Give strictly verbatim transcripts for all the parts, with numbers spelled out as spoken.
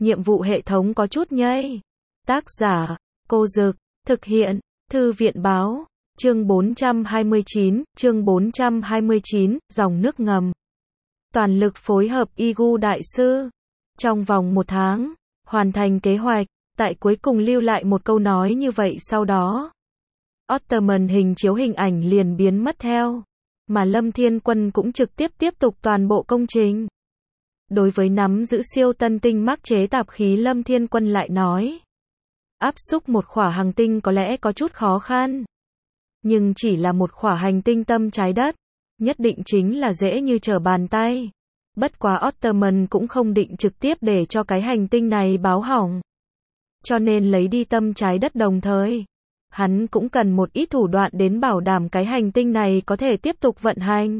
nhiệm vụ hệ thống có chút nhây. Tác giả, Cô Dực, thực hiện, Thư viện Báo, chương bốn trăm hai mươi chín, chương bốn trăm hai mươi chín, dòng nước ngầm. Toàn lực phối hợp Igu đại sư. Trong vòng một tháng, hoàn thành kế hoạch, tại cuối cùng lưu lại một câu nói như vậy sau đó. Ottoman hình chiếu hình ảnh liền biến mất theo, mà Lâm Thiên Quân cũng trực tiếp tiếp tục toàn bộ công trình. Đối với nắm giữ siêu tân tinh mắc chế tạp khí, Lâm Thiên Quân lại nói, áp xúc một khỏa hành tinh có lẽ có chút khó khăn, nhưng chỉ là một khỏa hành tinh tâm trái đất, nhất định chính là dễ như trở bàn tay. Bất quá Ottoman cũng không định trực tiếp để cho cái hành tinh này báo hỏng, cho nên lấy đi tâm trái đất đồng thời, hắn cũng cần một ít thủ đoạn đến bảo đảm cái hành tinh này có thể tiếp tục vận hành.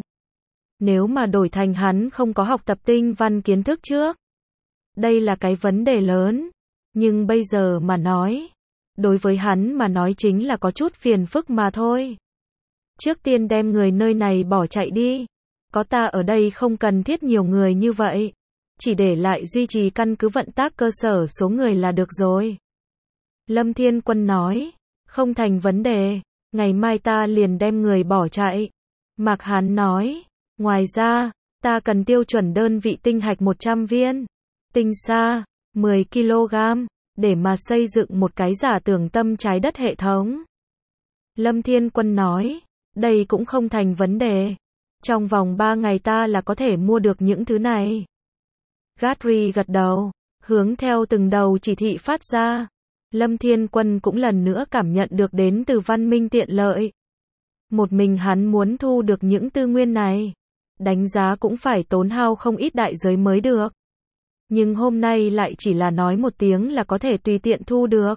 Nếu mà đổi thành hắn không có học tập tinh văn kiến thức trước, đây là cái vấn đề lớn, nhưng bây giờ mà nói, đối với hắn mà nói chính là có chút phiền phức mà thôi. Trước tiên đem người nơi này bỏ chạy đi, có ta ở đây không cần thiết nhiều người như vậy, chỉ để lại duy trì căn cứ vận tác cơ sở số người là được rồi. Lâm Thiên Quân nói, không thành vấn đề, ngày mai ta liền đem người bỏ chạy. Mạc Hán nói, ngoài ra, ta cần tiêu chuẩn đơn vị tinh hạch một trăm viên, tinh sa, mười ki lô gam, để mà xây dựng một cái giả tưởng tâm trái đất hệ thống. Lâm Thiên Quân nói, đây cũng không thành vấn đề. Trong vòng ba ngày ta là có thể mua được những thứ này. Gatri gật đầu, hướng theo từng đầu chỉ thị phát ra. Lâm Thiên Quân cũng lần nữa cảm nhận được đến từ văn minh tiện lợi. Một mình hắn muốn thu được những tư nguyên này, đánh giá cũng phải tốn hao không ít đại giới mới được. Nhưng hôm nay lại chỉ là nói một tiếng là có thể tùy tiện thu được.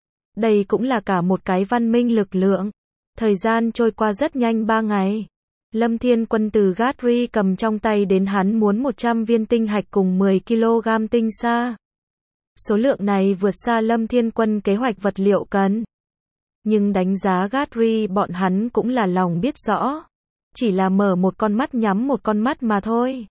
Đây cũng là cả một cái văn minh lực lượng. Thời gian trôi qua rất nhanh, ba ngày. Lâm Thiên Quân từ Gatri cầm trong tay đến hắn muốn một trăm viên tinh hạch cùng mười ki lô gam tinh sa. Số lượng này vượt xa Lâm Thiên Quân kế hoạch vật liệu cần. Nhưng đánh giá Gatri bọn hắn cũng là lòng biết rõ. Chỉ là mở một con mắt nhắm một con mắt mà thôi.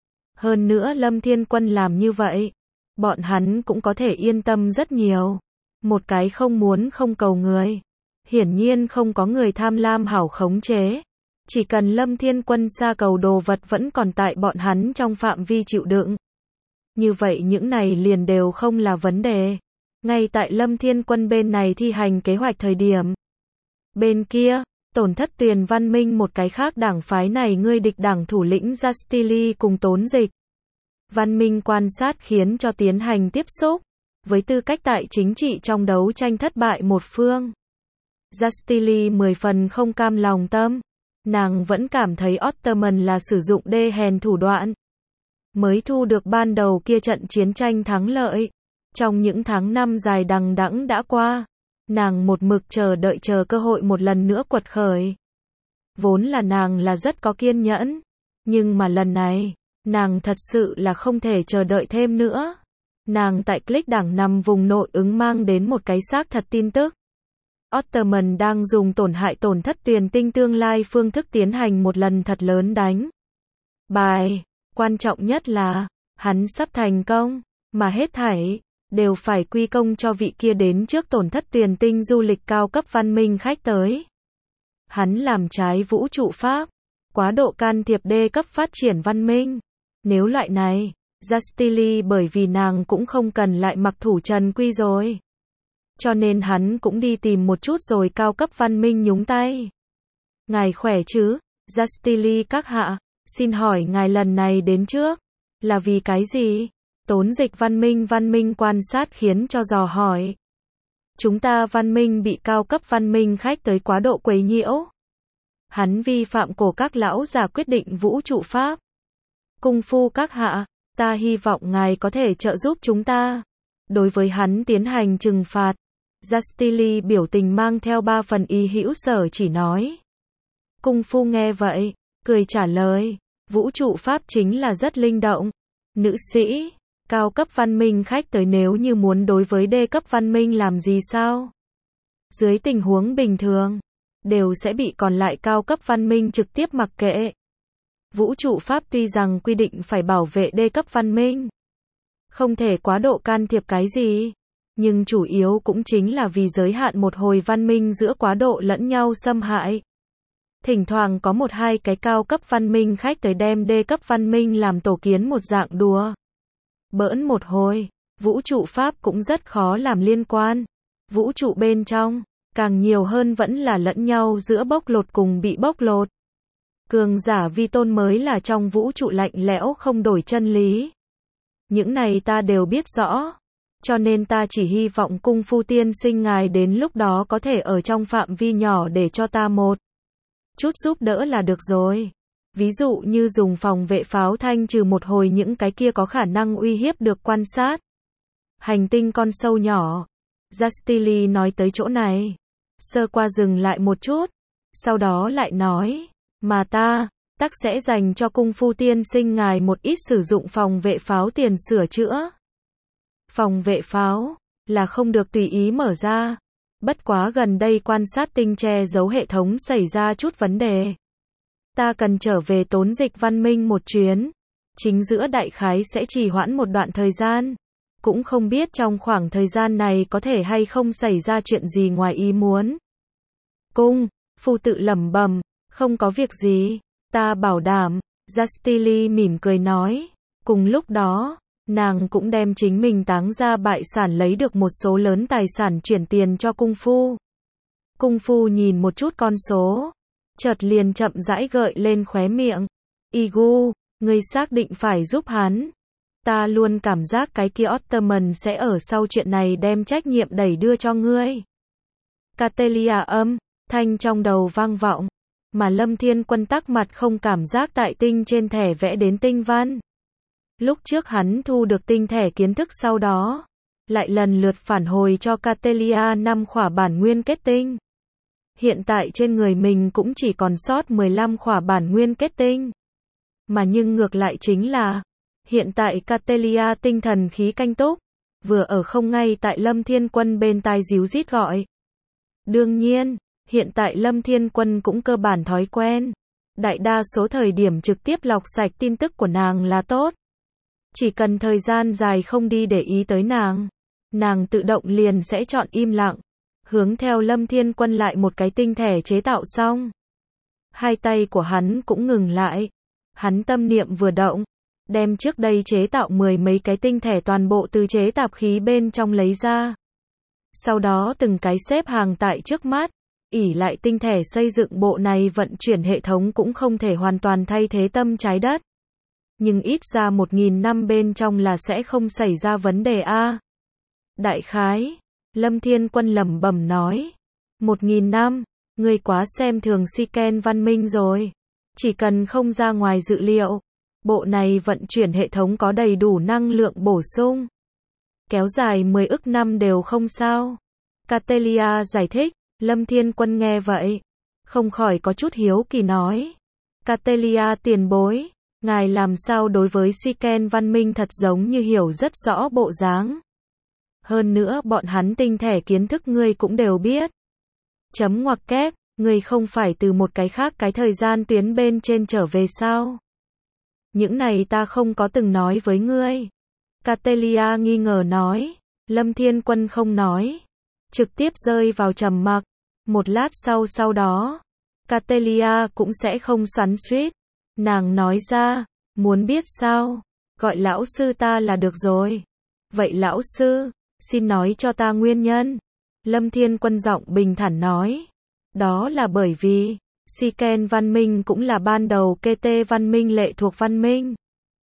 Hơn nữa Lâm Thiên Quân làm như vậy, bọn hắn cũng có thể yên tâm rất nhiều. Một cái không muốn không cầu người. Hiển nhiên không có người tham lam hảo khống chế. Chỉ cần Lâm Thiên Quân xa cầu đồ vật vẫn còn tại bọn hắn trong phạm vi chịu đựng. Như vậy những này liền đều không là vấn đề. Ngay tại Lâm Thiên Quân bên này thi hành kế hoạch thời điểm. Bên kia, tổn thất Tuyền văn minh một cái khác đảng phái này ngươi địch đảng thủ lĩnh Justili cùng Tốn Dịch. Văn minh quan sát khiến cho tiến hành tiếp xúc. Với tư cách tại chính trị trong đấu tranh thất bại một phương. Justili mười phần không cam lòng tâm. Nàng vẫn cảm thấy Ottoman là sử dụng đê hèn thủ đoạn. Mới thu được ban đầu kia trận chiến tranh thắng lợi. Trong những tháng năm dài đằng đẵng đã qua, nàng một mực chờ đợi chờ cơ hội một lần nữa quật khởi. Vốn là nàng là rất có kiên nhẫn, nhưng mà lần này, nàng thật sự là không thể chờ đợi thêm nữa. Nàng tại Click đảng nằm vùng nội ứng mang đến một cái xác thật tin tức. Ottoman đang dùng tổn hại tổn thất Tuyền tinh tương lai phương thức tiến hành một lần thật lớn đánh bài. Quan trọng nhất là, hắn sắp thành công, mà hết thảy đều phải quy công cho vị kia đến trước tổn thất Tuyền tinh du lịch cao cấp văn minh khách tới. Hắn làm trái vũ trụ pháp, quá độ can thiệp đê cấp phát triển văn minh. Nếu loại này, Justili bởi vì nàng cũng không cần lại mặc thủ trần quy rồi. Cho nên hắn cũng đi tìm một chút rồi cao cấp văn minh nhúng tay. Ngài khỏe chứ, Justili các hạ, xin hỏi ngài lần này đến trước, là vì cái gì? Tốn Dịch văn minh văn minh quan sát khiến cho dò hỏi. Chúng ta văn minh bị cao cấp văn minh khách tới quá độ quấy nhiễu. Hắn vi phạm cổ các lão già quyết định vũ trụ pháp. Cung phu các hạ, ta hy vọng ngài có thể trợ giúp chúng ta. Đối với hắn tiến hành trừng phạt, Justili biểu tình mang theo ba phần ý hữu sở chỉ nói. Cung phu nghe vậy, cười trả lời, vũ trụ pháp chính là rất linh động. Nữ sĩ, cao cấp văn minh khách tới nếu như muốn đối với đê cấp văn minh làm gì sao? Dưới tình huống bình thường, đều sẽ bị còn lại cao cấp văn minh trực tiếp mặc kệ. Vũ trụ pháp tuy rằng quy định phải bảo vệ đê cấp văn minh, không thể quá độ can thiệp cái gì. Nhưng chủ yếu cũng chính là vì giới hạn một hồi văn minh giữa quá độ lẫn nhau xâm hại. Thỉnh thoảng có một hai cái cao cấp văn minh khách tới đem đê cấp văn minh làm tổ kiến một dạng đùa bỡn một hồi. Vũ trụ pháp cũng rất khó làm liên quan. Vũ trụ bên trong, càng nhiều hơn vẫn là lẫn nhau giữa bóc lột cùng bị bóc lột. Cường giả vi tôn mới là trong vũ trụ lạnh lẽo không đổi chân lý. Những này ta đều biết rõ. Cho nên ta chỉ hy vọng cung phu tiên sinh ngài đến lúc đó có thể ở trong phạm vi nhỏ để cho ta một chút giúp đỡ là được rồi. Ví dụ như dùng phòng vệ pháo thanh trừ một hồi những cái kia có khả năng uy hiếp được quan sát hành tinh con sâu nhỏ. Justili nói tới chỗ này, sơ qua dừng lại một chút, sau đó lại nói, mà ta, tắc sẽ dành cho cung phu tiên sinh ngài một ít sử dụng phòng vệ pháo tiền sửa chữa. Phòng vệ pháo, là không được tùy ý mở ra. Bất quá gần đây quan sát tinh che giấu hệ thống xảy ra chút vấn đề. Ta cần trở về tốn dịch văn minh một chuyến. Chính giữa đại khái sẽ trì hoãn một đoạn thời gian. Cũng không biết trong khoảng thời gian này có thể hay không xảy ra chuyện gì ngoài ý muốn. Cung, phu tự lẩm bẩm, không có việc gì, ta bảo đảm. Justili mỉm cười nói. Cùng lúc đó, nàng cũng đem chính mình táng ra bại sản lấy được một số lớn tài sản chuyển tiền cho cung phu. Cung phu nhìn một chút con số, chợt liền chậm rãi gợi lên khóe miệng. Igu, ngươi xác định phải giúp hắn. Ta luôn cảm giác cái kia Ottoman sẽ ở sau chuyện này đem trách nhiệm đẩy đưa cho ngươi. Catelia âm, thanh trong đầu vang vọng, mà Lâm Thiên Quân tắc mặt không cảm giác tại tinh trên thẻ vẽ đến tinh văn. Lúc trước hắn thu được tinh thẻ kiến thức sau đó, lại lần lượt phản hồi cho Catelia năm khỏa bản nguyên kết tinh. Hiện tại trên người mình cũng chỉ còn sót mười lăm khỏa bản nguyên kết tinh. Mà nhưng ngược lại chính là, hiện tại Catelia tinh thần khí canh túc, vừa ở không ngay tại Lâm Thiên Quân bên tai díu rít gọi. Đương nhiên, hiện tại Lâm Thiên Quân cũng cơ bản thói quen. Đại đa số thời điểm trực tiếp lọc sạch tin tức của nàng là tốt. Chỉ cần thời gian dài không đi để ý tới nàng, nàng tự động liền sẽ chọn im lặng. Hướng theo Lâm Thiên Quân lại một cái tinh thể chế tạo xong. Hai tay của hắn cũng ngừng lại. Hắn tâm niệm vừa động, đem trước đây chế tạo mười mấy cái tinh thể toàn bộ từ chế tạp khí bên trong lấy ra. Sau đó từng cái xếp hàng tại trước mắt. ỷ lại tinh thể xây dựng bộ này vận chuyển hệ thống cũng không thể hoàn toàn thay thế tâm trái đất. Nhưng ít ra một nghìn năm bên trong là sẽ không xảy ra vấn đề a. Đại khái, Lâm Thiên Quân lẩm bẩm nói. Một nghìn năm, ngươi quá xem thường Siken văn minh rồi. Chỉ cần không ra ngoài dự liệu, bộ này vận chuyển hệ thống có đầy đủ năng lượng bổ sung. Kéo dài mười ức năm đều không sao. Catelia giải thích. Lâm Thiên Quân nghe vậy, không khỏi có chút hiếu kỳ nói. Catelia tiền bối, ngài làm sao đối với Siken văn minh thật giống như hiểu rất rõ bộ dáng. Hơn nữa bọn hắn tinh thể kiến thức ngươi cũng đều biết. Chấm ngoặc kép, ngươi không phải từ một cái khác cái thời gian tuyến bên trên trở về sao? Những này ta không có từng nói với ngươi. Catelia nghi ngờ nói. Lâm Thiên Quân không nói, trực tiếp rơi vào trầm mặc. Một lát sau sau đó, Catelia cũng sẽ không xoắn xuýt. Nàng nói ra, muốn biết sao? Gọi lão sư ta là được rồi. Vậy lão sư, xin nói cho ta nguyên nhân. Lâm Thiên Quân giọng bình thản nói. Đó là bởi vì, Siken văn minh cũng là ban đầu ca tê văn minh lệ thuộc văn minh.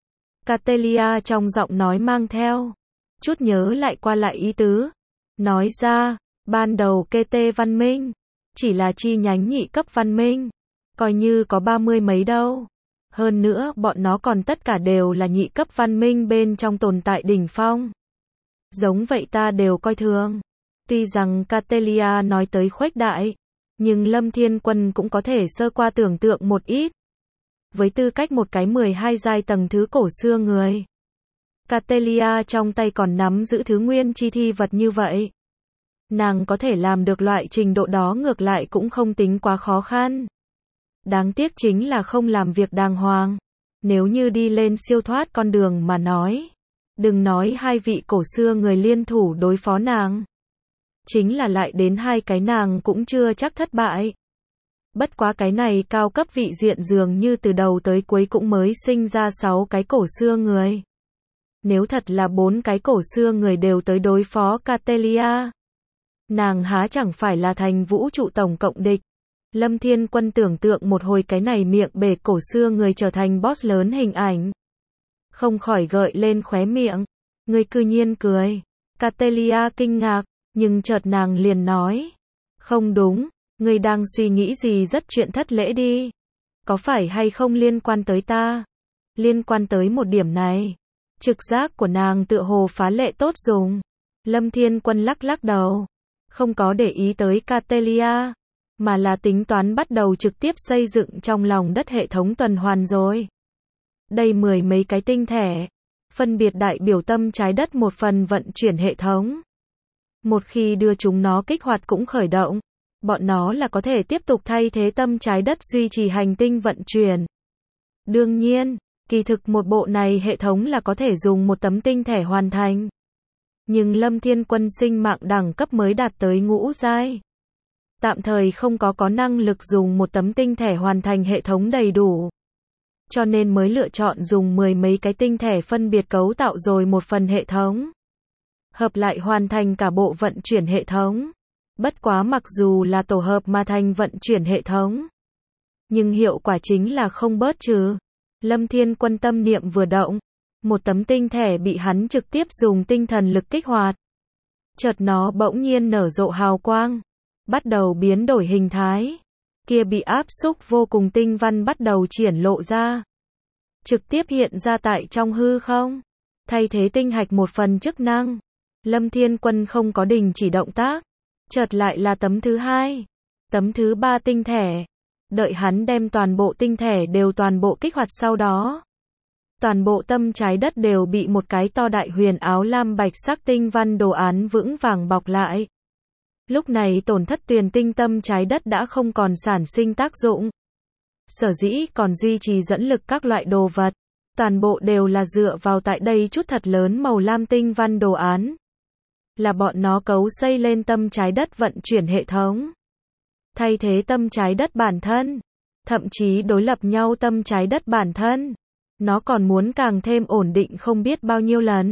Catelia trong giọng nói mang theo chút nhớ lại qua lại ý tứ. Nói ra, ban đầu ca tê văn minh chỉ là chi nhánh nhị cấp văn minh, coi như có ba mươi mấy đâu. Hơn nữa bọn nó còn tất cả đều là nhị cấp văn minh bên trong tồn tại đỉnh phong. Giống vậy ta đều coi thường. Tuy rằng Catelia nói tới khuếch đại, nhưng Lâm Thiên Quân cũng có thể sơ qua tưởng tượng một ít. Với tư cách một cái mười hai giai tầng thứ cổ xưa người, Catelia trong tay còn nắm giữ thứ nguyên chi thi vật như vậy. Nàng có thể làm được loại trình độ đó ngược lại cũng không tính quá khó khăn. Đáng tiếc chính là không làm việc đàng hoàng. Nếu như đi lên siêu thoát con đường mà nói, Đừng nói hai vị cổ xưa người liên thủ đối phó nàng. Chính là lại đến hai cái nàng cũng chưa chắc thất bại. Bất quá cái này cao cấp vị diện dường như từ đầu tới cuối cũng mới sinh ra sáu cái cổ xưa người. Nếu thật là bốn cái cổ xưa người đều tới đối phó Catelia, nàng há chẳng phải là thành vũ trụ tổng cộng địch. Lâm Thiên Quân tưởng tượng một hồi cái này miệng bể cổ xưa người trở thành boss lớn hình ảnh. Không khỏi gợi lên khóe miệng. Người cư nhiên cười. Catelia kinh ngạc, nhưng chợt nàng liền nói. Không đúng, người đang suy nghĩ gì rất chuyện thất lễ đi. Có phải hay không liên quan tới ta? Liên quan tới một điểm này. Trực giác của nàng tựa hồ phá lệ tốt dùng. Lâm Thiên Quân lắc lắc đầu. Không có để ý tới Catelia, mà là tính toán bắt đầu trực tiếp xây dựng trong lòng đất hệ thống tuần hoàn rồi. Đây mười mấy cái tinh thể, phân biệt đại biểu tâm trái đất một phần vận chuyển hệ thống. Một khi đưa chúng nó kích hoạt cũng khởi động, bọn nó là có thể tiếp tục thay thế tâm trái đất duy trì hành tinh vận chuyển. Đương nhiên, kỳ thực một bộ này hệ thống là có thể dùng một tấm tinh thể hoàn thành. Nhưng Lâm Thiên Quân sinh mạng đẳng cấp mới đạt tới ngũ giai. Tạm thời không có có năng lực dùng một tấm tinh thể hoàn thành hệ thống đầy đủ. Cho nên mới lựa chọn dùng mười mấy cái tinh thể phân biệt cấu tạo rồi một phần hệ thống. Hợp lại hoàn thành cả bộ vận chuyển hệ thống. Bất quá mặc dù là tổ hợp mà thành vận chuyển hệ thống, nhưng hiệu quả chính là không bớt trừ. Lâm Thiên Quân tâm niệm vừa động, một tấm tinh thể bị hắn trực tiếp dùng tinh thần lực kích hoạt. Chợt nó bỗng nhiên nở rộ hào quang, bắt đầu biến đổi hình thái. Kia bị áp xúc vô cùng tinh văn bắt đầu triển lộ ra. Trực tiếp hiện ra tại trong hư không. Thay thế tinh hạch một phần chức năng. Lâm Thiên Quân không có đình chỉ động tác. Chợt lại là tấm thứ hai. Tấm thứ ba tinh thể. Đợi hắn đem toàn bộ tinh thể đều toàn bộ kích hoạt sau đó. Toàn bộ tâm trái đất đều bị một cái to đại huyền áo lam bạch sắc tinh văn đồ án vững vàng bọc lại. Lúc này tổn thất tuyền tinh tâm trái đất đã không còn sản sinh tác dụng. Sở dĩ còn duy trì dẫn lực các loại đồ vật. Toàn bộ đều là dựa vào tại đây chút thật lớn màu lam tinh văn đồ án. Là bọn nó cấu xây lên tâm trái đất vận chuyển hệ thống. Thay thế tâm trái đất bản thân. Thậm chí đối lập nhau tâm trái đất bản thân. Nó còn muốn càng thêm ổn định không biết bao nhiêu lần.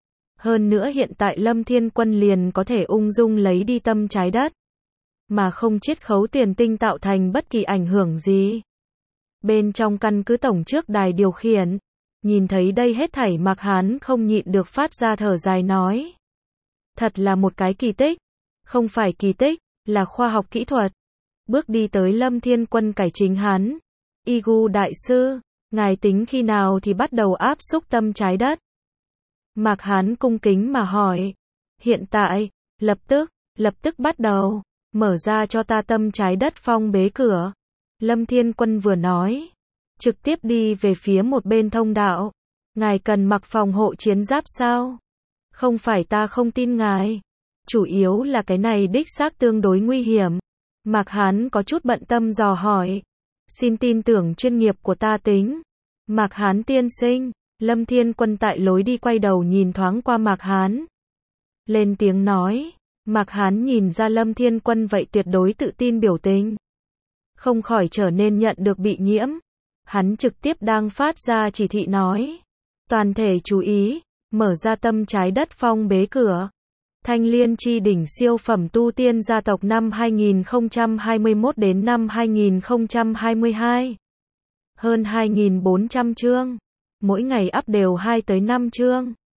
Hơn nữa hiện tại Lâm Thiên Quân liền có thể ung dung lấy đi tâm trái đất. Mà không chiết khấu tiền tinh tạo thành bất kỳ ảnh hưởng gì. Bên trong căn cứ tổng trước đài điều khiển. Nhìn thấy đây hết thảy Mạc Hán không nhịn được phát ra thở dài nói. Thật là một cái kỳ tích. Không phải kỳ tích, là khoa học kỹ thuật. Bước đi tới Lâm Thiên Quân cải chính hắn. Igu đại sư, ngài tính khi nào thì bắt đầu áp xúc tâm trái đất? Mạc Hán cung kính mà hỏi. Hiện tại, lập tức, lập tức bắt đầu. Mở ra cho ta tâm trái đất phong bế cửa. Lâm Thiên Quân vừa nói. Trực tiếp đi về phía một bên thông đạo. Ngài cần mặc phòng hộ chiến giáp sao? Không phải ta không tin ngài. Chủ yếu là cái này đích xác tương đối nguy hiểm. Mạc Hán có chút bận tâm dò hỏi. Xin tin tưởng chuyên nghiệp của ta tính. Mạc Hán tiên sinh. Lâm Thiên Quân tại lối đi quay đầu nhìn thoáng qua Mạc Hán. Lên tiếng nói. Mạc Hán nhìn ra Lâm Thiên Quân vậy tuyệt đối tự tin biểu tình. Không khỏi trở nên nhận được bị nhiễm. Hắn trực tiếp đang phát ra chỉ thị nói. Toàn thể chú ý. Mở ra tâm trái đất phong bế cửa. Thanh Liên chi đỉnh siêu phẩm tu tiên gia tộc năm hai nghìn không trăm hai mươi mốt đến năm hai nghìn không trăm hai mươi hai. Hơn hai nghìn bốn trăm chương. Mỗi ngày up đều hai tới năm chương.